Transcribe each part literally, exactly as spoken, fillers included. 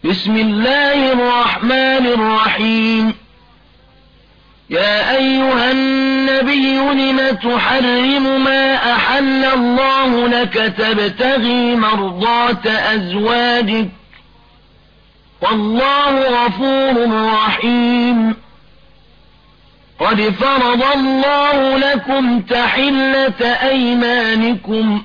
بسم الله الرحمن الرحيم يا أيها النبي لم تحرم ما أحل الله لك تبتغي مرضات أزواجك والله غفور رحيم قد فرض الله لكم تحلة أيمانكم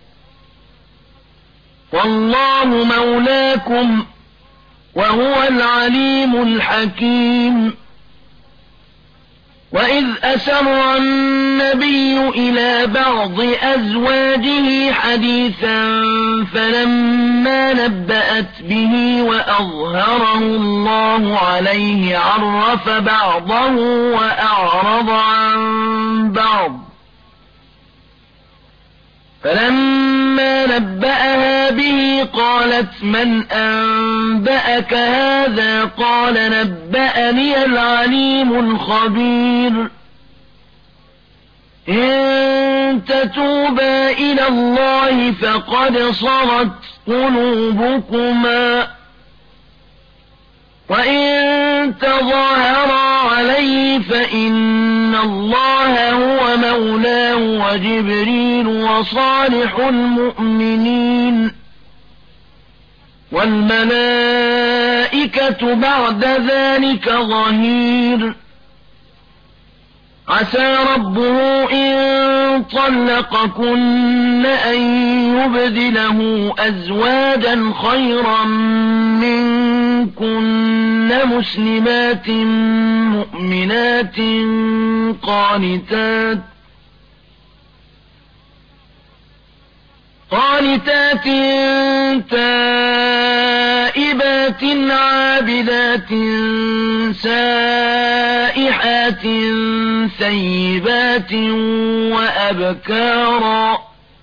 والله مولاكم وهو العليم الحكيم وإذ أسر النبي إلى بعض أزواجه حديثا فلما نبأت به وأظهره الله عليه عرف بعضه وأعرض عن بعض فلما نبأها به قالت من أنبأك هذا قال نبأني العليم الخبير إن تتوبا إلى الله فقد صغت قلوبكما وإن تظاهرا عليه فإن الله هو مولاه وجبريل وصالح المؤمنين والملائكة بعد ذلك ظهير عسى ربه إن طلقكن أن يبدله أزواجا خيرا منكن مسلمات مؤمنات قانتات قانتات تائبات عابدات سائحات ثيبات وأبكارا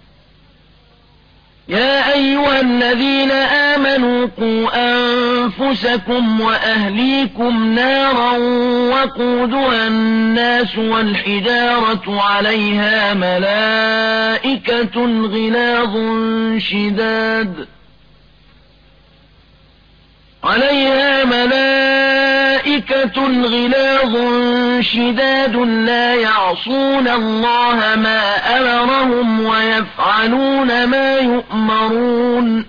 يا أيها الذين آمنوا قوا أنفسكم وأهليكم نارا وقودها الناس والحجارة عليها ملائكة غلاظ شداد عليها ملائكة غلاظ شداد لا يعصون الله ما أمرهم ويفعلون ما يؤمرون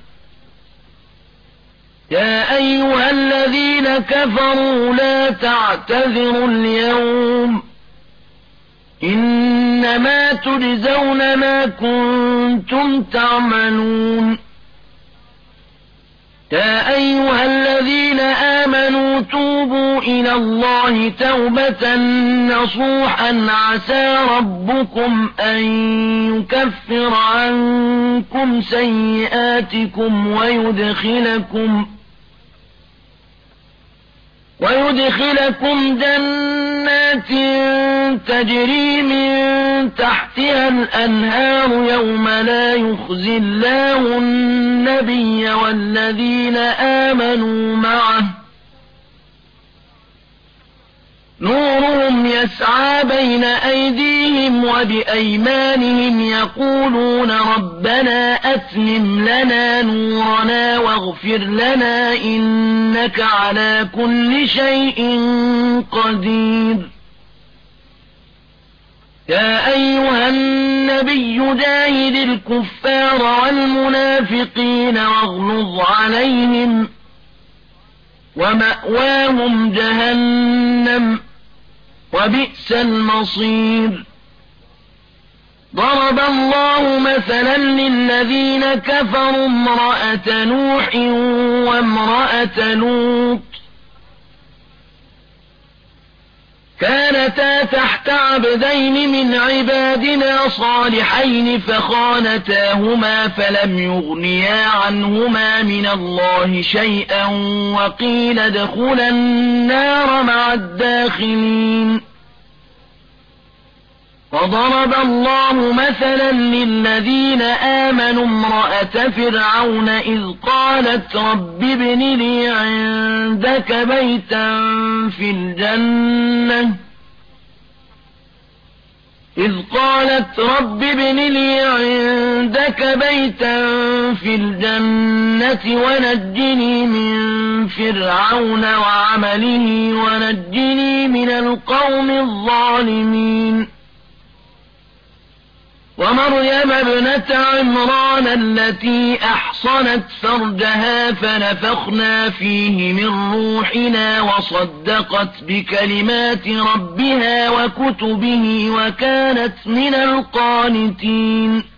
يا أيها الذين كفروا لا تعتذروا اليوم إنما تجزون ما كنتم تعملون يا أيها الذين آمنوا توبوا إلى الله توبة نصوحا عسى ربكم أن يكفر عنكم سيئاتكم ويدخلكم ويدخلكم جنات تجري من تحتها الأنهار يوم لا يخزي الله النبي والذين آمنوا معه نورهم يسعى بين أيديهم وبأيمانهم يقولون ربنا أتمم لنا نورنا واغفر لنا إنك على كل شيء قدير يا أيها النبي جاهد الكفار والمنافقين واغلظ عليهم ومأواهم جهنم وبئس المصير ضرب الله مثلا للذين كفروا امرأة نوح وامرأة لوط كانتا تحت عبدين من عبادنا صالحين فخانتاهما فلم يغنيا عنهما من الله شيئا وقيل ادخلا النار مع الداخلين وضرب الله مثلا للذين آمنوا امرأة فرعون إذ قالت رب ابن لي عندك بيتا في الجنة إذ قالت رب ابن لي عندك بيتا في الجنة ونجني من فرعون وعمله ونجني من القوم الظالمين ومريم ابنة عمران التي أحصنت فرجها فنفخنا فيه من روحنا وصدقت بكلمات ربها وكتبه وكانت من القانتين